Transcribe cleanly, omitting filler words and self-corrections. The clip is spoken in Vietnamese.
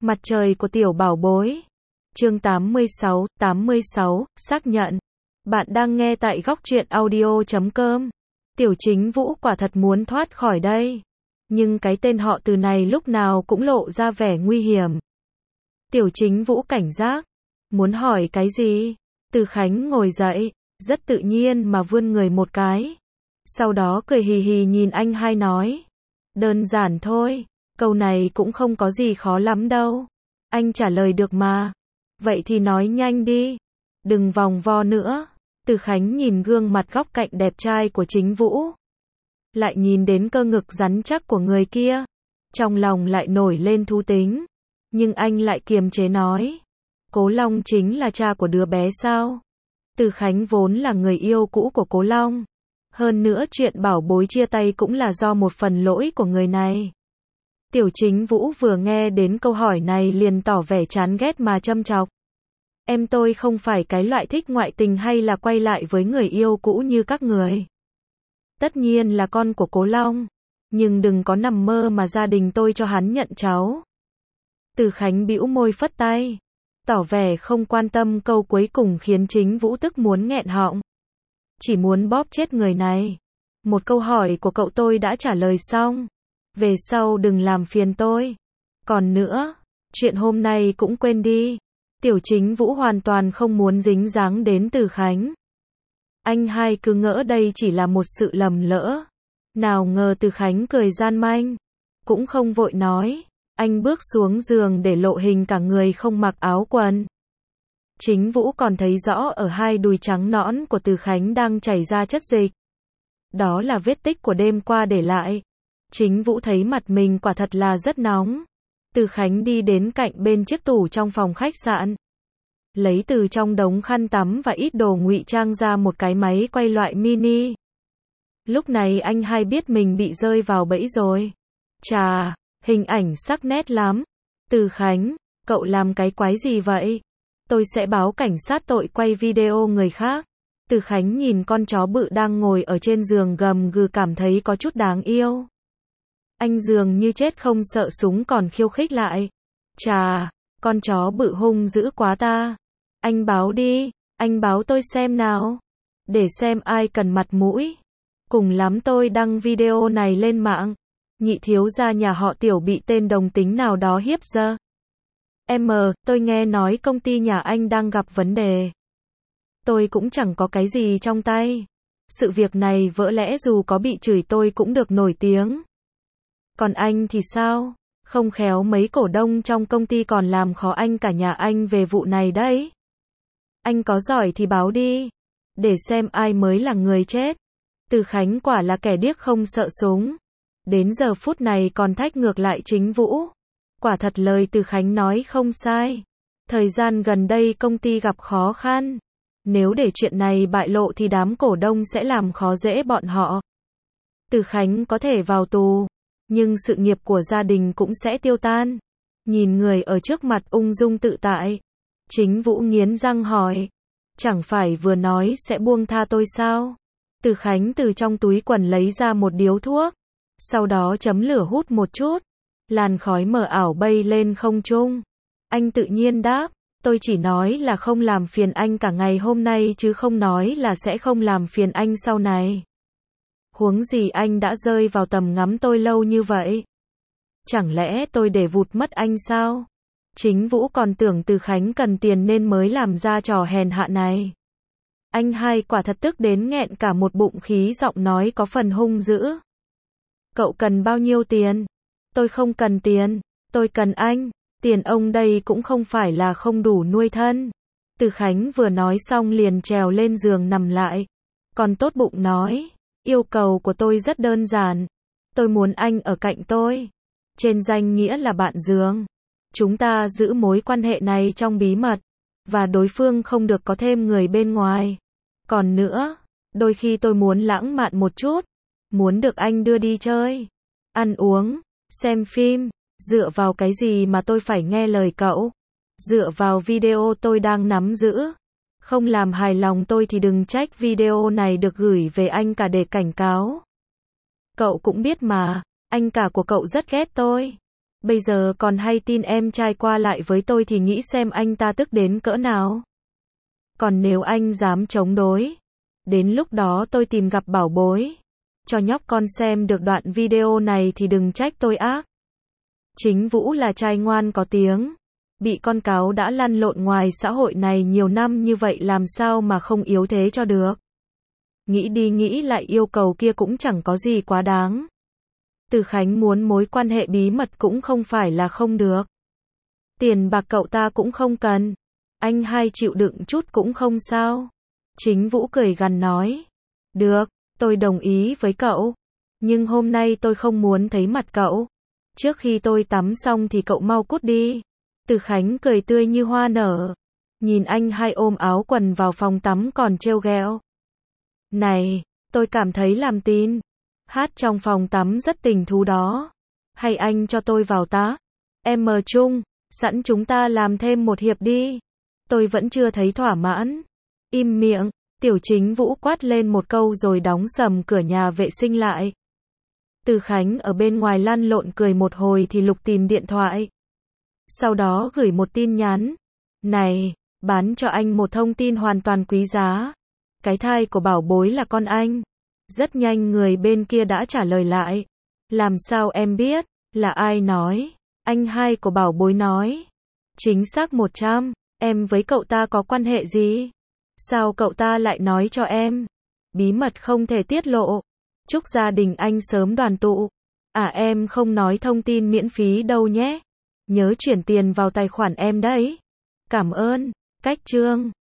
Mặt trời của tiểu bảo bối. Chương 86, xác nhận. Bạn đang nghe tại góc truyện audio.com. Tiểu Chính Vũ quả thật muốn thoát khỏi đây. Nhưng cái tên họ Từ này lúc nào cũng lộ ra vẻ nguy hiểm. Tiểu Chính Vũ cảnh giác. Muốn hỏi cái gì? Từ Khánh ngồi dậy, rất tự nhiên mà vươn người một cái. Sau đó cười hì hì nhìn anh hai nói. Đơn giản thôi, câu này cũng không có gì khó lắm đâu. Anh trả lời được mà. Vậy thì nói nhanh đi. Đừng vòng vo nữa. Từ Khánh nhìn gương mặt góc cạnh đẹp trai của Chính Vũ. Lại nhìn đến cơ ngực rắn chắc của người kia. Trong lòng lại nổi lên thú tính. Nhưng anh lại kiềm chế nói. Cố Long chính là cha của đứa bé sao? Từ Khánh vốn là người yêu cũ của Cố Long. Hơn nữa chuyện bảo bối chia tay cũng là do một phần lỗi của người này. Tiểu Chính Vũ vừa nghe đến câu hỏi này liền tỏ vẻ chán ghét mà châm chọc. Em tôi không phải cái loại thích ngoại tình hay là quay lại với người yêu cũ như các người. Tất nhiên là con của Cố Long. Nhưng đừng có nằm mơ mà gia đình tôi cho hắn nhận cháu. Từ Khánh bĩu môi phất tay. Tỏ vẻ không quan tâm, câu cuối cùng khiến Chính Vũ tức muốn nghẹn họng. Chỉ muốn bóp chết người này. Một câu hỏi của cậu tôi đã trả lời xong. Về sau đừng làm phiền tôi. Còn nữa, chuyện hôm nay cũng quên đi. Tiểu Chính Vũ hoàn toàn không muốn dính dáng đến Từ Khánh. Anh hai cứ ngỡ đây chỉ là một sự lầm lỡ. Nào ngờ Từ Khánh cười gian manh. Cũng không vội nói. Anh bước xuống giường để lộ hình cả người không mặc áo quần. Chính Vũ còn thấy rõ ở hai đùi trắng nõn của Từ Khánh đang chảy ra chất dịch. Đó là vết tích của đêm qua để lại. Chính Vũ thấy mặt mình quả thật là rất nóng. Từ Khánh đi đến cạnh bên chiếc tủ trong phòng khách sạn. Lấy từ trong đống khăn tắm và ít đồ ngụy trang ra một cái máy quay loại mini. Lúc này anh hai biết mình bị rơi vào bẫy rồi. Chà, hình ảnh sắc nét lắm. Từ Khánh, cậu làm cái quái gì vậy? Tôi sẽ báo cảnh sát tội quay video người khác. Từ Khánh nhìn con chó bự đang ngồi ở trên giường gầm gừ cảm thấy có chút đáng yêu. Anh dường như chết không sợ súng còn khiêu khích lại. Chà, con chó bự hung dữ quá ta. Anh báo đi, anh báo tôi xem nào. Để xem ai cần mặt mũi. Cùng lắm tôi đăng video này lên mạng. Nhị thiếu gia nhà họ Tiểu bị tên đồng tính nào đó hiếp dơ. Tôi nghe nói công ty nhà anh đang gặp vấn đề. Tôi cũng chẳng có cái gì trong tay. Sự việc này vỡ lẽ dù có bị chửi tôi cũng được nổi tiếng. Còn anh thì sao? Không khéo mấy cổ đông trong công ty còn làm khó anh cả nhà anh về vụ này đấy. Anh có giỏi thì báo đi. Để xem ai mới là người chết. Từ Khánh quả là kẻ điếc không sợ súng. Đến giờ phút này còn thách ngược lại Chính Vũ. Quả thật lời Từ Khánh nói không sai. Thời gian gần đây công ty gặp khó khăn. Nếu để chuyện này bại lộ thì đám cổ đông sẽ làm khó dễ bọn họ. Từ Khánh có thể vào tù. Nhưng sự nghiệp của gia đình cũng sẽ tiêu tan. Nhìn người ở trước mặt ung dung tự tại. Chính Vũ nghiến răng hỏi. Chẳng phải vừa nói sẽ buông tha tôi sao? Từ Khánh từ trong túi quần lấy ra một điếu thuốc. Sau đó chấm lửa hút một chút. Làn khói mờ ảo bay lên không trung. Anh tự nhiên đáp. Tôi chỉ nói là không làm phiền anh cả ngày hôm nay chứ không nói là sẽ không làm phiền anh sau này. Huống gì anh đã rơi vào tầm ngắm tôi lâu như vậy. Chẳng lẽ tôi để vụt mất anh sao? Chính Vũ còn tưởng Từ Khánh cần tiền nên mới làm ra trò hèn hạ này. Anh hai quả thật tức đến nghẹn cả một bụng khí, giọng nói có phần hung dữ. Cậu cần bao nhiêu tiền? Tôi không cần tiền, tôi cần anh. Tiền ông đây cũng không phải là không đủ nuôi thân. Từ Khánh vừa nói xong liền trèo lên giường nằm lại. Còn tốt bụng nói. Yêu cầu của tôi rất đơn giản. Tôi muốn anh ở cạnh tôi. Trên danh nghĩa là bạn giường. Chúng ta giữ mối quan hệ này trong bí mật. Và đối phương không được có thêm người bên ngoài. Còn nữa, đôi khi tôi muốn lãng mạn một chút. Muốn được anh đưa đi chơi. Ăn uống. Xem phim. Dựa vào cái gì mà tôi phải nghe lời cậu? Dựa vào video tôi đang nắm giữ. Không làm hài lòng tôi thì đừng trách video này được gửi về anh cả để cảnh cáo. Cậu cũng biết mà, anh cả của cậu rất ghét tôi. Bây giờ còn hay tin em trai qua lại với tôi thì nghĩ xem anh ta tức đến cỡ nào. Còn nếu anh dám chống đối, đến lúc đó tôi tìm gặp bảo bối, cho nhóc con xem được đoạn video này thì đừng trách tôi ác. Chính Vũ là trai ngoan có tiếng, bị con cáo đã lăn lộn ngoài xã hội này nhiều năm như vậy làm sao mà không yếu thế cho được. Nghĩ đi nghĩ lại yêu cầu kia cũng chẳng có gì quá đáng. Từ Khánh muốn mối quan hệ bí mật cũng không phải là không được. Tiền bạc cậu ta cũng không cần. Anh hai chịu đựng chút cũng không sao. Chính Vũ cười gằn nói. Được, tôi đồng ý với cậu. Nhưng hôm nay tôi không muốn thấy mặt cậu. Trước khi tôi tắm xong thì cậu mau cút đi. Từ Khánh cười tươi như hoa nở. Nhìn anh hai ôm áo quần vào phòng tắm còn trêu ghẹo. Này, tôi cảm thấy làm tin. Hát trong phòng tắm rất tình thú đó. Hay anh cho tôi vào tá? Em mờ chung, sẵn chúng ta làm thêm một hiệp đi. Tôi vẫn chưa thấy thỏa mãn. Im miệng, Tiểu Chính Vũ quát lên một câu rồi đóng sầm cửa nhà vệ sinh lại. Từ Khánh ở bên ngoài lăn lộn cười một hồi thì lục tìm điện thoại. Sau đó gửi một tin nhắn. Này, bán cho anh một thông tin hoàn toàn quý giá. Cái thai của bảo bối là con anh. Rất nhanh người bên kia đã trả lời lại. Làm sao em biết? Là ai nói? Anh hai của bảo bối nói. Chính xác 100. Em với cậu ta có quan hệ gì? Sao cậu ta lại nói cho em? Bí mật không thể tiết lộ. Chúc gia đình anh sớm đoàn tụ. À em không nói thông tin miễn phí đâu nhé. Nhớ chuyển tiền vào tài khoản em đấy. Cảm ơn. Cách chương